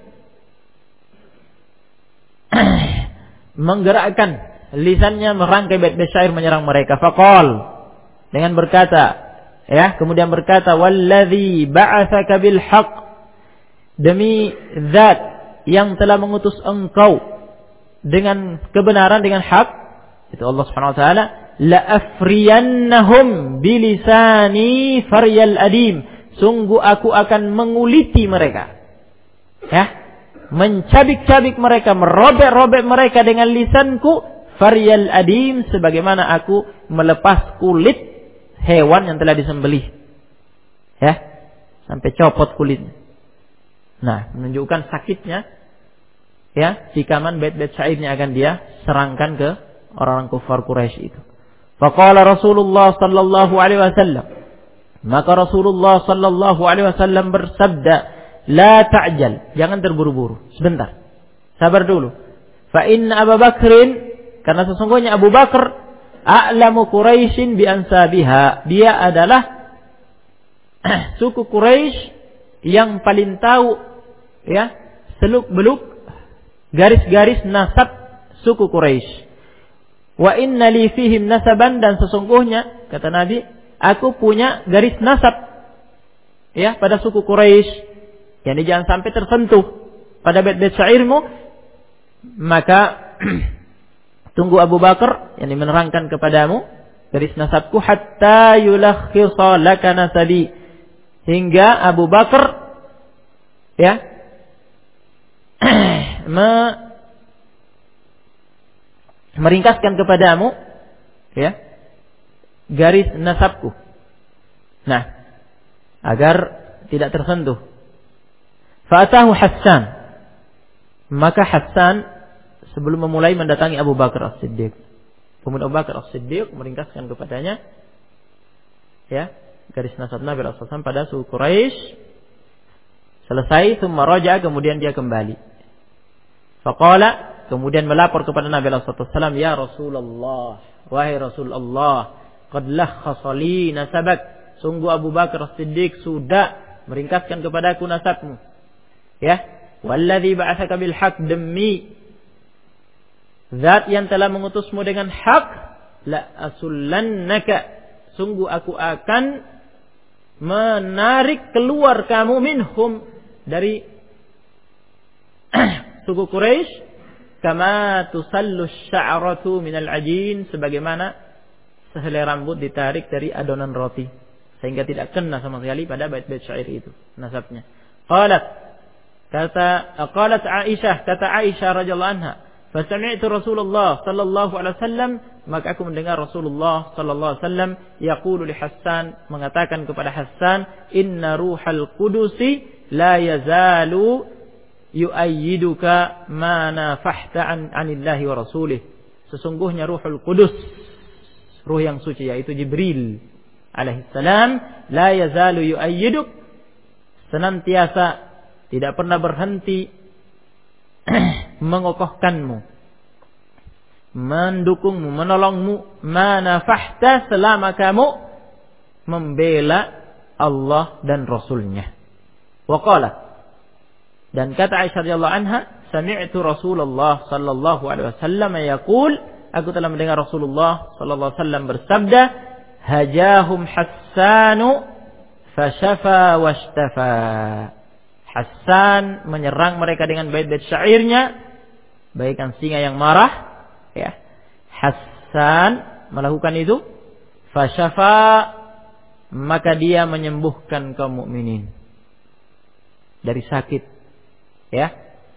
menggerakkan lisannya, merangkai bait-bait syair menyerang mereka. Faqal, dengan berkata, ya, kemudian berkata, "Wallazi ba'atsaka bil haqq." Demi zat yang telah mengutus engkau dengan kebenaran, dengan hak, itu Allah Subhanahu wa taala, la afriyannahum bilisani faryal adim. Sungguh aku akan menguliti mereka. Ya, mencabik-cabik mereka, merobek-robek mereka dengan lisanku, faryal adim, sebagaimana aku melepas kulit hewan yang telah disembelih. Ya, sampai copot kulitnya. Nah, menunjukkan sakitnya, ya, jikaman bait-bait syairnya akan dia serangkan ke orang-orang kufar Quraisy itu. Faqala Rasulullah sallallahu alaihi wasallam. Maka Rasulullah sallallahu alaihi wasallam bersabda, "La ta'jal." Jangan terburu-buru. Sebentar. Sabar dulu. Fa inna Abu Bakrin, karena sesungguhnya Abu Bakar a'lamu Quraisyin bi ansabiha. Dia adalah suku Quraisy yang paling tahu, ya, seluk-beluk garis-garis nasab suku Quraisy. Wa inna li fihim nasaban, dan sesungguhnya kata Nabi, aku punya garis nasab, ya, pada suku Quraisy. Jadi jangan sampai tersentuh pada bait-bait syairmu. Maka tunggu Abu Bakar yang menerangkan kepadamu garis nasabku, hatta yulakhisa laka nasabi, hingga Abu Bakar, ya, meringkaskan kepadamu, ya, garis nasabku. Nah, agar tidak tersentuh. Fa'atahu Hassan. Maka Hassan sebelum memulai mendatangi Abu Bakar As-Siddiq. Kemudian Abu Bakar As-Siddiq meringkaskan kepadanya, ya, garis nasab Nabi sallallahu alaihi wasallam pada suku Quraisy. Selesai, thumma raja, kemudian dia kembali. Faqala, kemudian melapor kepada Nabi sallallahu alaihi wasallam, "Ya Rasulullah, wahai Rasulullah, qad lakhasa li nasabak." Sungguh Abu Bakar As-Siddiq sudah meringkaskan kepadaku nasabmu. Ya, wallazi ba'atsaka bil haqq, demi zat yang telah mengutusmu dengan hak, la asullannaka, sungguh aku akan menarik keluar kamu minhum, dari suku Quraisy, kama tusallu sya'ratu minal ajin, sebagaimana sehelai rambut ditarik dari adonan roti sehingga tidak kena sama sekali pada bait-bait syair itu nasabnya. Qalat kata qalat Aisyah, kata Aisyah radhiyallahu anha, fa sami'tu Rasulullah sallallahu alaihi wasallam, maka aku mendengar Rasulullah sallallahu alaihi wasallam yaqulu li Hassan, mengatakan kepada Hassan, inna ruhal qudusi la yazalu yu'ayyiduka ma nafahta an anillahi wa rasulih. Sesungguhnya Ruhul Qudus, ruh yang suci, yaitu Jibril alaihissalam, la yazalu yu'ayyiduk, senantiasa tidak pernah berhenti mengokohkanmu, mendukungmu, menolongmu, ma nafahta, selama kamu membela Allah dan Rasulnya. Wa qala, dan kata Aisyah radhiyallahu anha, sami'tu Rasulullah sallallahu alaihi wasallam yaqul, aku telah mendengar Rasulullah sallallahu alaihi wasallam bersabda, hajahum Hassanu fasyafa washtafa. Hassan menyerang mereka dengan bait-bait syairnya, bagaikan singa yang marah, ya. Hassan melakukan itu, fasyafa, maka dia menyembuhkan kaum mukminin dari sakit, ya,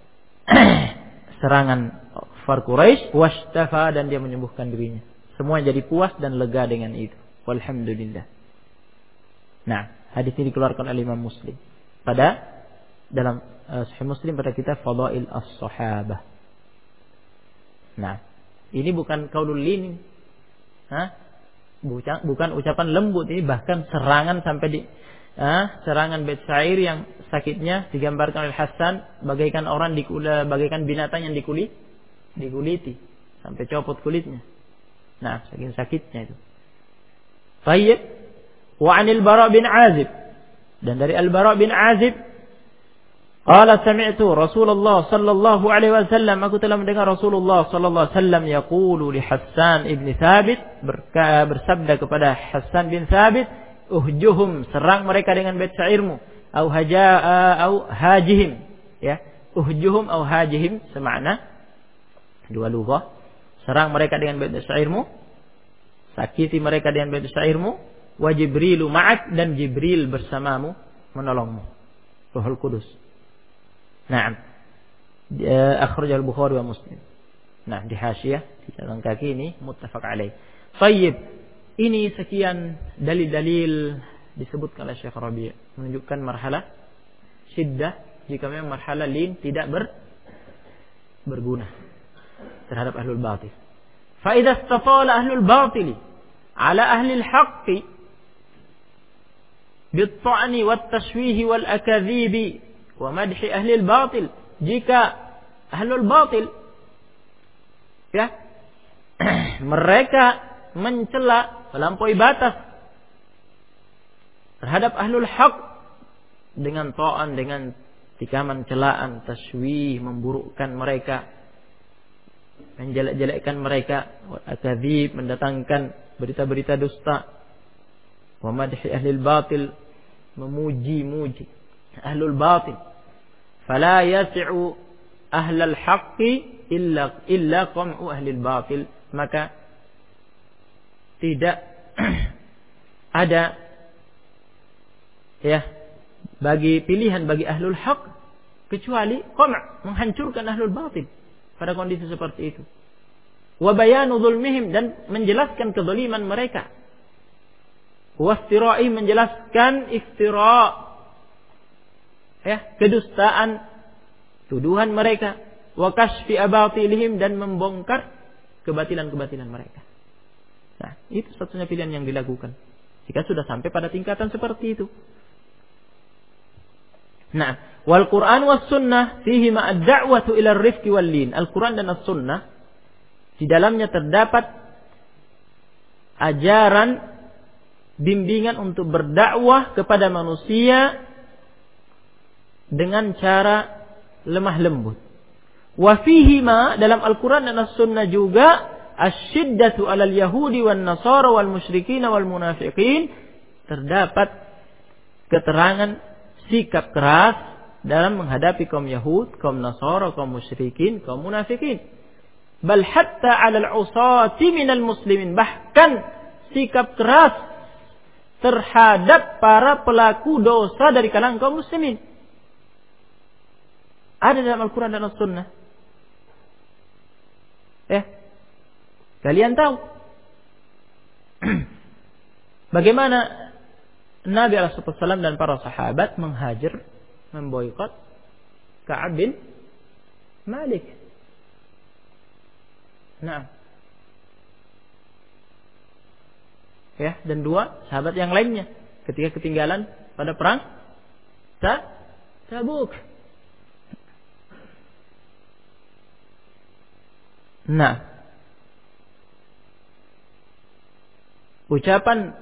serangan Kufar Quraisy, washtafa, dan dia menyembuhkan dirinya. Semua jadi puas dan lega dengan itu. Walhamdulillah. Nah, hadis ini dikeluarkan oleh Imam Muslim pada dalam uh, Sahih Muslim pada kitab Fadail As-Sahabah. Nah, ini bukan qaulul lin, ha? Bukan, bukan ucapan lembut, ini bahkan serangan sampai di Ah, serangan bait syair yang sakitnya digambarkan oleh Hassan bagaikan orang dikula, bagaikan binatang yang dikulit, dikuliti sampai copot kulitnya. Nah, saking sakitnya itu. Tayyib. Wa 'anil Bara' bin Azib, dan dari Al-Bara' bin Azib, qala sami'tu Rasulullah sallallahu alaihi wasallam, aku telah mendengar Rasulullah sallallahu alaihi wasallam yaqulu li Hassan ibn Thabit, bersabda kepada Hassan bin Thabit, uhjuhum, serang mereka dengan bait syairmu, au haja au hajihim, ya, uhjuhum au hajihim semakna, dua lughah, serang mereka dengan bait syairmu, sakiti mereka dengan bait syairmu, wa Jibrilu ma'ak, dan Jibril bersamamu menolongmu, Ruhul Qudus. Naam, akhrajal Bukhari wa Muslim. Nah, di hasyiyah di catatan kaki ini muttafaq alaih. Tayyib. Ini sekian dalil-dalil disebutkan oleh Syekh Rabi' menunjukkan marhalah syiddah jika memang marhalah lin tidak ber, berguna terhadap ahlul batil. Fa idza istafala ahlul batil ala ahli al-haqq bit-ta'ni wat-tashwih wal-akadhib wa madhi ahli al-batil, jika ahlul batil, ya, mereka mencela, melampaui batas terhadap ahlul haq dengan ta'an, dengan tikaman, celaan, tasywih, memburukkan mereka, menjelek-jelekkan mereka, akadzib, mendatangkan berita-berita dusta, wa madhi ahlil batil, memuji-muji ahlul batil, fala yasi'u ahlal haqqi illa illa qam'u ahlil batil, maka tidak ada, ya, bagi pilihan bagi ahlul haq kecuali qam', menghancurkan ahlul batil pada kondisi seperti itu. Wa bayanu zulmihim, dan menjelaskan kezaliman mereka. Wa istira'i, menjelaskan istira', ya, kedustaan, tuduhan mereka. Wa kashfi abatilihim, dan membongkar kebatilan-kebatilan mereka. Nah, itu satu-satunya pilihan yang dilakukan jika sudah sampai pada tingkatan seperti itu. Nah, wal Quran was sunnah fihi ma ad-da'watu ila ar-rifqi wal lin. Al-Quran dan as-sunnah di dalamnya terdapat ajaran, bimbingan untuk berdakwah kepada manusia dengan cara lemah lembut. Wa fihi ma, dalam Al-Quran dan as-sunnah juga, asyiddatu alal yahudi wan nasara wal musyrikin wal munafiqin, terdapat keterangan sikap keras dalam menghadapi kaum Yahud, kaum Nasara, kaum musyrikin, kaum munafikin. bal hatta 'alal 'usati minal muslimin, bahkan sikap keras terhadap para pelaku dosa dari kalangan kaum muslimin. Ada dalam Al-Quran dan As-Sunnah. Ya, kalian tahu bagaimana Nabi alaihi wasallam dan para sahabat menghajar, memboikot Ka'ab bin Malik. Nah, ya, dan dua sahabat yang lainnya ketika ketinggalan pada perang Tabuk. Nah, ucapan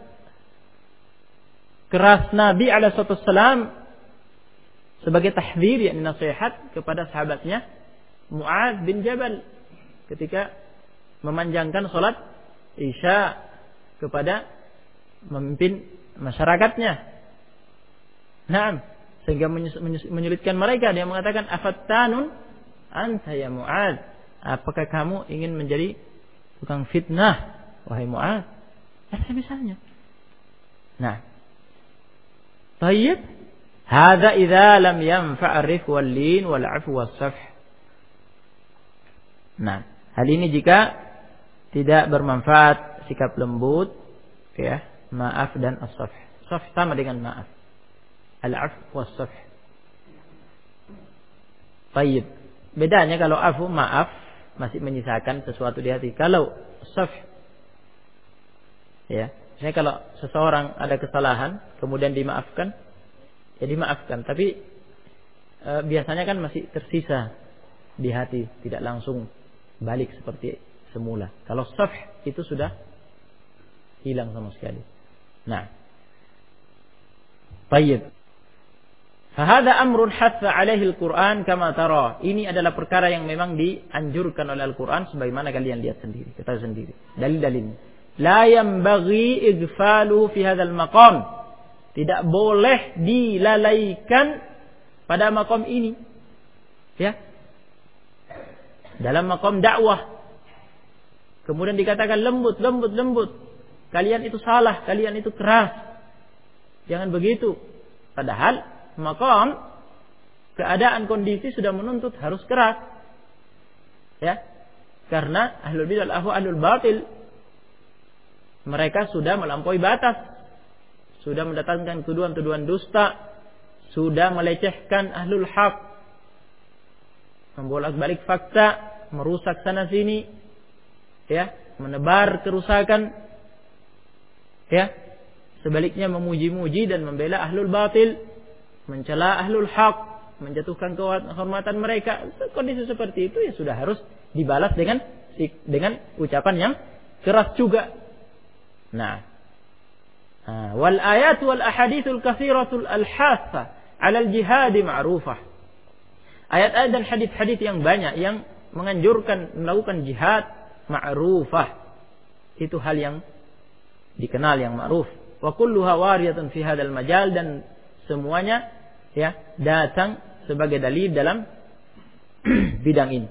keras Nabi alaihi wasallam sebagai tahdzir, yakni nasihat kepada sahabatnya Mu'adz bin Jabal ketika memanjangkan salat Isya kepada memimpin masyarakatnya. Naam, sehingga menyulitkan mereka. Dia mengatakan, afattanun anta ya Mu'adz, apakah kamu ingin menjadi tukang fitnah wahai Mu'adz? Ada misalnya. Nah, tayyib, hadza idza lam yanfa'rif wal lin wal 'afw was safh. Nah, hal ini jika tidak bermanfaat sikap lembut, ya, maaf dan as-safh. Safh sama dengan maaf. Al-'afw was safh. Tayyib. Bedanya kalau afu, maaf, masih menyisakan sesuatu di hati. Kalau safh, ya, misalnya kalau seseorang ada kesalahan kemudian dimaafkan, ya dimaafkan, tapi e, biasanya kan masih tersisa di hati, tidak langsung balik seperti semula. Kalau safh itu sudah hilang sama sekali. Nah, tayyib. Fahada amrun hatha alaihi al-Quran kama tara. Ini adalah perkara yang memang dianjurkan oleh Al-Quran sebagaimana kalian lihat sendiri, ketahui sendiri. Dalil-dalilnya. La yanbaghi ighfaluhu fi hadzal maqam. Tidak boleh dilalaikan pada maqam ini. Ya. Dalam maqam dakwah. Kemudian dikatakan lembut, lembut, lembut. Kalian itu salah, kalian itu keras. Jangan begitu. Padahal maqam, keadaan kondisi sudah menuntut harus keras. Ya. Karena ahlul bidah wal ahlul batil, mereka sudah melampaui batas. Sudah mendatangkan tuduhan-tuduhan dusta, sudah melecehkan ahlul haq, membolak-balik fakta, merusak sana sini, ya, menebar kerusakan, ya. Sebaliknya memuji-muji dan membela ahlul batil, mencela ahlul haq, menjatuhkan kehormatan mereka. Kondisi seperti itu ya sudah harus dibalas dengan dengan ucapan yang keras juga. Nah, wal ayat wal ahaditsul katsiratul al-hatha 'ala al-jihad ma'rufah. Ayat-ayat dan hadis-hadis yang banyak yang menganjurkan melakukan jihad ma'rufah. Itu hal yang dikenal, yang ma'ruf. Wa kulluha wariyatun fi hadzal majal, dan semuanya, ya, datang sebagai dalil dalam bidang ini.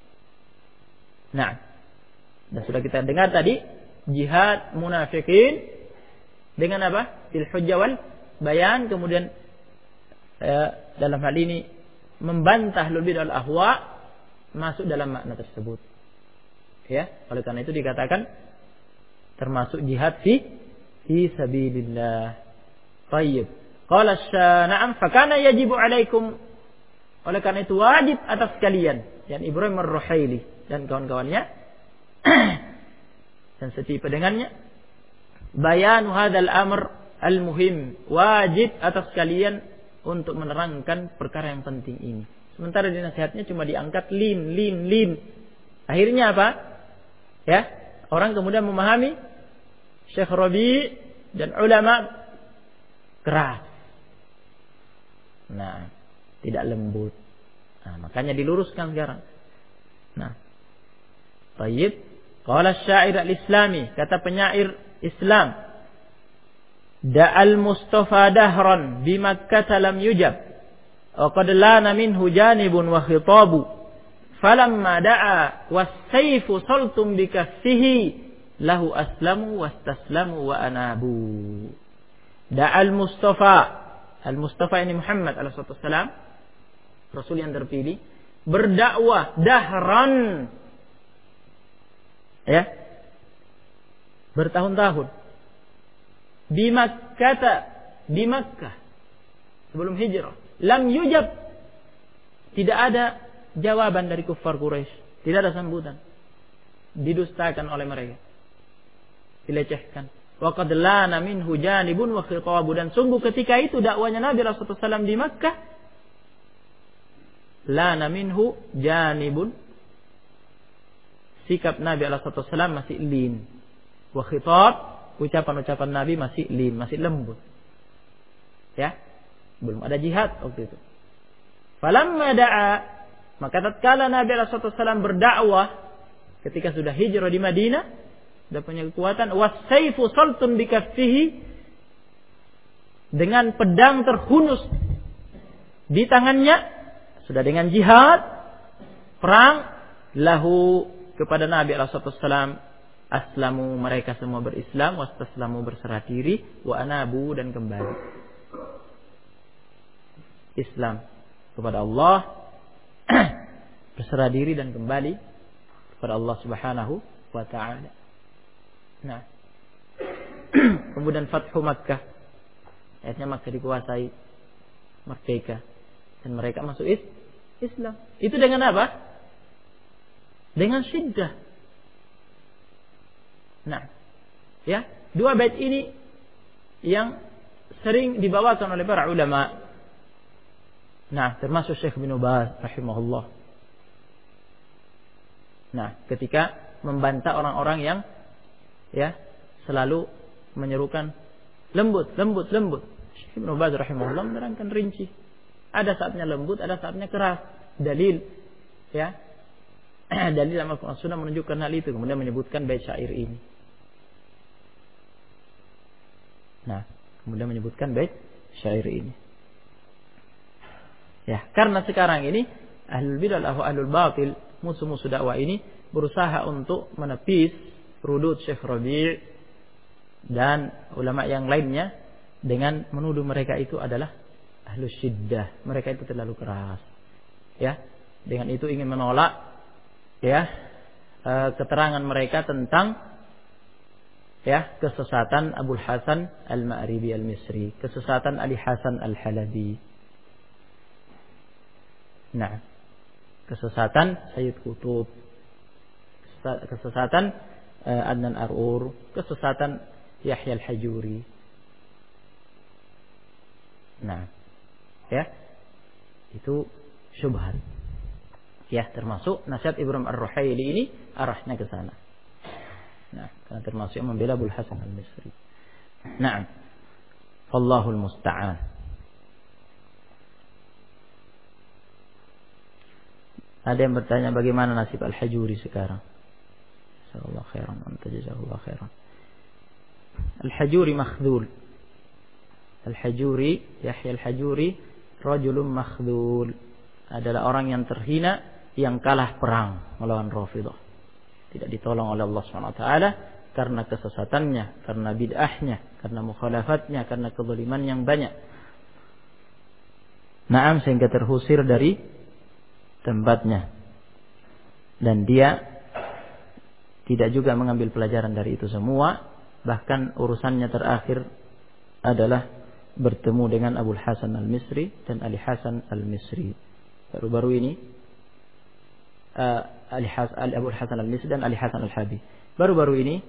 Nah, dan sudah kita dengar tadi jihad munafikin dengan apa? Bil hujjah wal bayan. Kemudian eh, dalam hal ini membantah ahlul bidah wal ahwa masuk dalam makna tersebut. Ya, oleh karena itu dikatakan termasuk jihad fi fi sabilillah. Tayyib. Qala na'am fakana yajibu alaikum. Oleh karena itu wajib atas kalian, dan Ibrahim Ar-Ruhaili dan kawan-kawannya dan setipe dengannya, bayanu hadzal amr al-muhim, wajib atas kalian untuk menerangkan perkara yang penting ini. Sementara di nasihatnya cuma diangkat lin lin lin. Akhirnya apa? Ya, orang kemudian memahami Syekh Rabi dan ulama keras. Nah, tidak lembut. Nah, makanya diluruskan sekarang. Nah, tayyib. Qala asy-syair al-islami, kata penyair Islam, da'al mustafa dahran bi Makkah lam yujab wa qad lana minhu janibun wa khitabu falamma da'a was-sayfu saltum bikaffihi lahu aslamu wastaslamu wa anabu. Da'al Mustafa, al-Mustafa ini Muhammad alaihi wasallam, Rasul yang terpilih, berdakwah dahran, ya, bertahun-tahun di Makkah, di Makkah sebelum hijrah. Lam yujab, tidak ada jawaban dari kuffar Quraisy, tidak ada sambutan, didustakan oleh mereka, dilecehkan. Wa qad lana minhu janibun wa khitabu, dan sungguh ketika itu dakwanya Nabi Rasulullah shallallahu alaihi wasallam di Makkah, lana minhu janibun, sikap Nabi Rasulullah shallallahu alaihi wasallam masih lin, wa khitab, ucapan-ucapan Nabi masih lin, masih lembut. Ya, belum ada jihad waktu itu. Falamma da'a, maka tatkala Nabi Rasulullah shallallahu alaihi wasallam berdakwah ketika sudah hijrah di Madinah, sudah punya kekuatan, was-sayfu saltun bikaffihi, dengan pedang terhunus di tangannya, sudah dengan jihad, perang, lahu, kepada Nabi Rasulullah shallallahu alaihi wasallam, aslamu, mereka semua berislam, wastaslamu, berserah diri, wa anabu, dan kembali Islam kepada Allah, berserah diri dan kembali kepada Allah Subhanahu wa taala. Nah, kemudian Fathu Makkah, akhirnya Makkah dikuasai, merdeka, dan mereka masuk is Islam. Itu dengan apa? Dengan syiddah. Nah, ya, dua bait ini yang sering dibawakan oleh para ulama. Nah, termasuk Syekh bin Baz rahimahullah. Nah, ketika membantah orang-orang yang, ya, selalu menyerukan lembut, lembut, lembut. Syekh bin Baz rahimahullah menerangkan rinci. Ada saatnya lembut, ada saatnya keras. Dalil, ya, dalil dalam Al-Quran Sunnah menunjukkan hal itu. Kemudian menyebutkan bait syair ini. Nah, kemudian menyebutkan bait syair ini. Ya, karena sekarang ini ahlul bidah wa ahlul batil, musuh-musuh dakwah ini berusaha untuk menepis rudud Syekh Rabi' dan ulama yang lainnya dengan menuduh mereka itu adalah ahlus syiddah, mereka itu terlalu keras. Ya, dengan itu ingin menolak, ya, keterangan mereka tentang, ya, kesesatan Abul Hasan Al-Ma'ribi Al-Misri, kesesatan Ali Hasan Al-Halabi. Nah, kesesatan Sayyid Qutub, kesesatan uh, Adnan Ar'ur, kesesatan Yahya Al-Hajuri. Nah, ya, itu syubhat. Ya, termasuk nasihat Ibrahim Ar-Ruhaili ini arahnya ke sana. Nah, karena termasuk yang membela Abul Hasan Al-Misri. Naam. Wallahul musta'an. Ada yang bertanya bagaimana nasib Al-Hajuri sekarang. Jazakallahu khairan, anta jazakallahu khairan. Al-Hajuri makhdhul. Al-Hajuri, Yahya Al-Hajuri, rajulun makhdhul, adalah orang yang terhina, yang kalah perang melawan Rafidah. Tidak ditolong oleh Allah Subhanahu wa taala karena kesesatannya, karena bid'ahnya, karena mukhalafatnya, karena kezaliman yang banyak. Naam, sehingga terusir dari tempatnya. Dan dia tidak juga mengambil pelajaran dari itu semua. Bahkan urusannya terakhir adalah bertemu dengan Abul Hasan Al-Misri dan Ali Hasan Al-Misri. Baru-baru ini uh, Ali Has, Ali Abul Hasan Al-Misri dan Ali Hasan Al-Habi. Baru-baru ini,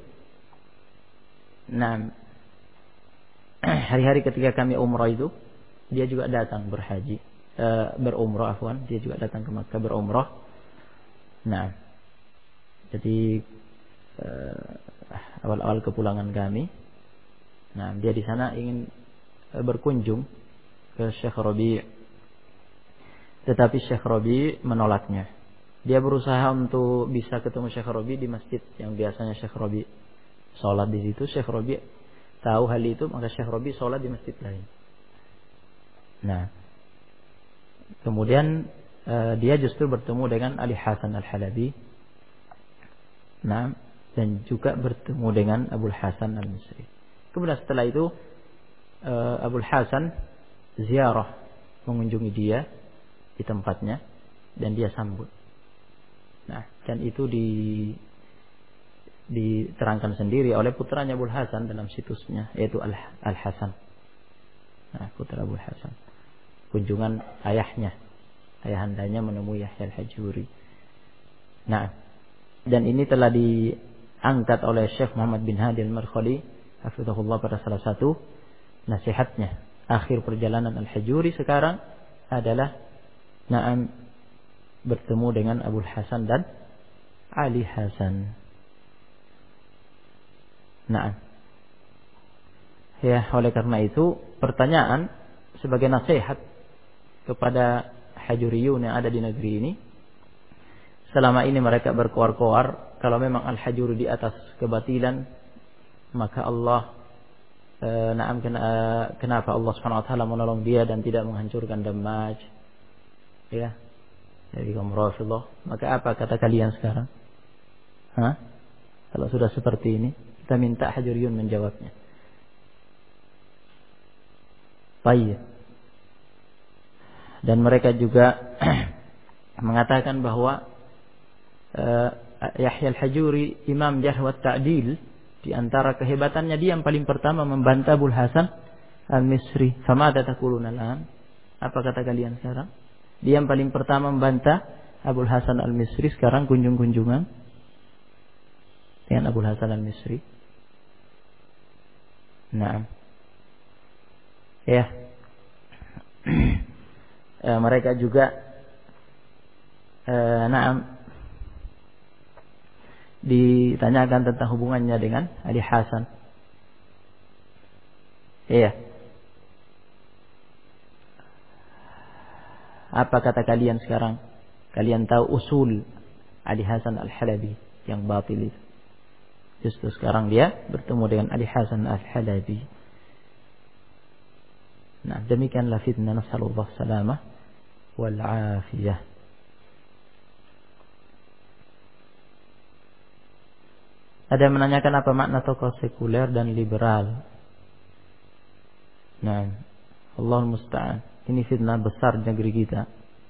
nah, hari-hari ketika kami umrah itu, dia juga datang berhaji. Uh, berumrah afwan, dia juga datang ke Makkah berumrah. Nah, jadi uh, awal-awal kepulangan kami, nah, dia di sana ingin uh, berkunjung ke Syekh Rabi', tetapi Syekh Rabi' menolaknya. Dia berusaha untuk bisa ketemu Syekh Rabi' di masjid yang biasanya Syekh Rabi' sholat di situ. Syekh Rabi' tahu hal itu, maka Syekh Rabi' sholat di masjid lain. Nah, kemudian uh, dia justru bertemu dengan Ali Hasan Al-Halabi. Nah, dan juga bertemu dengan Abul Hasan Al-Misri. Kemudian setelah itu uh, Abul Hasan ziarah, mengunjungi dia di tempatnya dan dia sambut. Nah, dan itu di diterangkan sendiri oleh putranya Abul Hasan dalam situsnya, yaitu Al-Hasan. Nah, putra Abul Hasan. Kunjungan ayahnya, ayahandanya menemui Yahya Al-Hajuri. Nah, dan ini telah diangkat oleh Syekh Muhammad bin Hadi Al-Madkhali hafizahullah pada salah satu nasihatnya. Akhir perjalanan Al-Hajuri sekarang adalah na'am bertemu dengan Abul Hasan dan Ali Hasan. Nah, ya, oleh karena itu pertanyaan sebagai nasihat kepada Hajuriyun yang ada di negeri ini, selama ini mereka berkoar-koar kalau memang Al-Hajuri di atas kebatilan, maka Allah eh, na'am kenapa Allah Subhanahu wa taala menolong dia dan tidak menghancurkan Damaj, ya, jadi kaum Rafidhah. Maka apa kata kalian sekarang? Hah? Kalau sudah seperti ini, kita minta Hajuriyun menjawabnya. Baik. Dan mereka juga mengatakan bahwa uh, Yahya Al-Hajuri Imam Jarh wa Ta'dil, di antara kehebatannya dia yang paling pertama membantah Abul Hasan Al-Misri. Famada taquluna al'an? Apa kata kalian sekarang? Dia yang paling pertama membantah Abul Hasan Al-Misri, sekarang kunjung-kunjungan dengan Abul Hasan Al-Misri. Nah, ya, e, mereka juga, e, nah, ditanyakan tentang hubungannya dengan Ali Hasan. Iya. Apa kata kalian sekarang? Kalian tahu usul Ali Hasan Al-Halabi yang batil itu. Justru sekarang dia bertemu dengan Ali Hasan Al-Halabi. Nah, demikianlah fitnah, nasallallahu salamah wal afiyah. Ada yang menanyakan apa makna tokoh sekuler dan liberal. Nah, Allahul musta'an. Ini fitnah besar di negeri kita.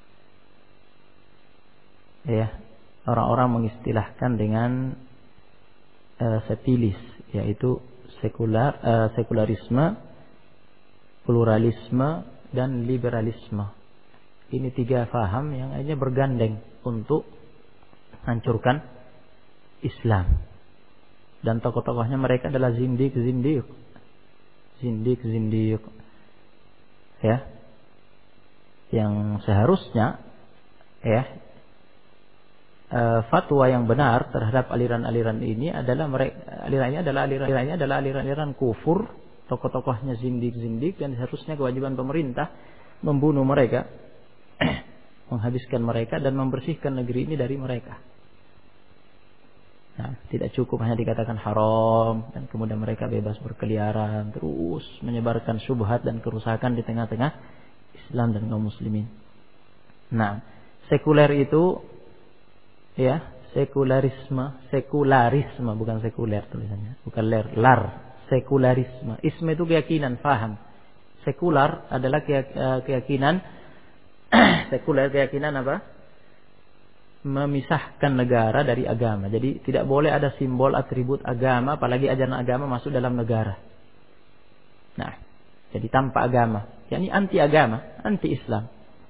Ya, orang-orang mengistilahkan dengan Uh, sepilis, yaitu sekular, uh, sekularisme, pluralisme, dan liberalisme. Ini tiga faham yang akhirnya bergandeng untuk hancurkan Islam. Dan tokoh-tokohnya mereka adalah zindik-zindik, zindik-zindik, ya, yang seharusnya, ya, Uh, fatwa yang benar terhadap aliran-aliran ini adalah mereka alirannya adalah alirannya adalah aliran-aliran kufur, tokoh-tokohnya zindik-zindik, dan seharusnya kewajiban pemerintah membunuh mereka, menghabiskan mereka dan membersihkan negeri ini dari mereka. Nah, tidak cukup hanya dikatakan haram dan kemudian mereka bebas berkeliaran terus menyebarkan syubhat dan kerusakan di tengah-tengah Islam dan kaum muslimin. Nah, sekuler itu, ya, sekularisme, sekularisme bukan sekuler tulisannya, bukan ler, lar, sekularisme. Isme itu keyakinan, faham. Sekular adalah keyakinan, sekuler keyakinan apa? Memisahkan negara dari agama. Jadi tidak boleh ada simbol atribut agama, apalagi ajaran agama masuk dalam negara. Nah, jadi tanpa agama, yakni anti agama, anti Islam.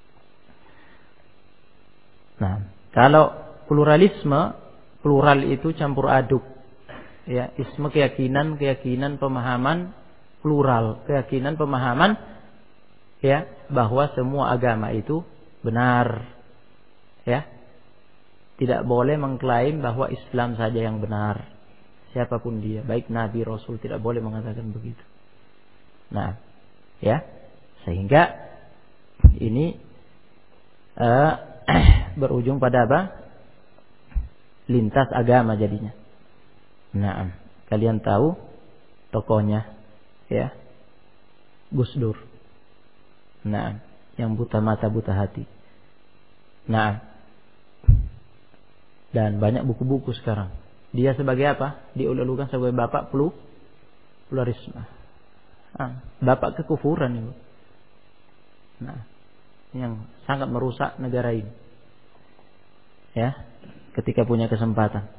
Nah, kalau pluralisme, plural itu campur aduk. Ya, isme keyakinan, keyakinan pemahaman plural, keyakinan pemahaman, ya, bahwa semua agama itu benar. Ya. Tidak boleh mengklaim bahwa Islam saja yang benar. Siapapun dia, baik nabi, rasul, tidak boleh mengatakan begitu. Nah, ya. Sehingga ini uh, berujung pada apa? Lintas agama jadinya. Nah, kalian tahu tokohnya, ya, Gus Dur. Nah, yang buta mata buta hati. Nah, dan banyak buku-buku sekarang. Dia sebagai apa? Diulu-ulukan sebagai bapak plu, pluralisme. Nah, bapak kekufuran itu. Nah, yang sangat merusak negara ini. Ya, ketika punya kesempatan.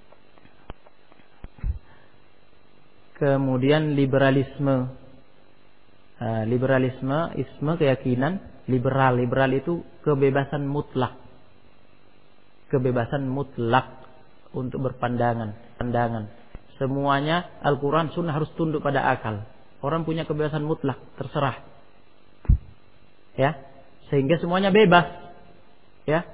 Kemudian liberalisme. Uh, liberalisme, isme keyakinan, liberal. Liberal itu kebebasan mutlak. Kebebasan mutlak untuk berpandangan, pandangan. Semuanya Al-Quran, Sunnah harus tunduk pada akal. Orang punya kebebasan mutlak, terserah. Ya, sehingga semuanya bebas. Ya,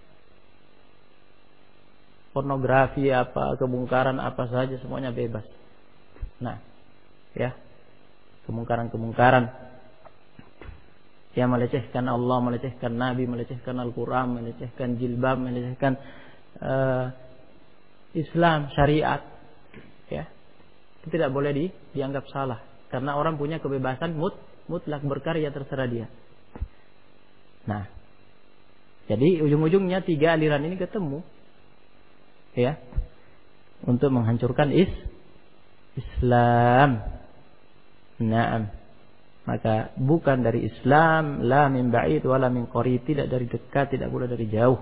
pornografi apa, kemungkaran apa saja semuanya bebas. Nah, ya, kemungkaran-kemungkaran yang melecehkan Allah, melecehkan Nabi, melecehkan Al-Quran, melecehkan jilbab, melecehkan uh, Islam, syariat, ya, itu tidak boleh di, dianggap salah, karena orang punya kebebasan mut, mutlak berkarya terserah dia. Nah, jadi ujung-ujungnya tiga aliran ini ketemu, ya, untuk menghancurkan is Islam. Naam. Maka bukan dari Islam, la min ba'id wala min qarib, tidak dari dekat, tidak pula dari jauh.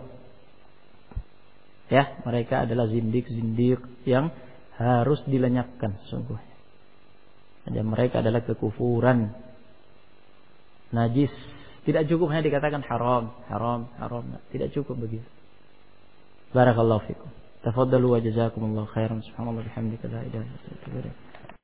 Ya, mereka adalah zindik-zindik yang harus dilenyapkan sesungguhnya. Dan mereka adalah kekufuran, najis. Tidak cukup hanya dikatakan haram, haram, haram. Tidak cukup begitu. Barakallahu fikum. Tafaddalu wa jazakumullahu khairan. Subhanallah bihamdika la ilaha illa anta.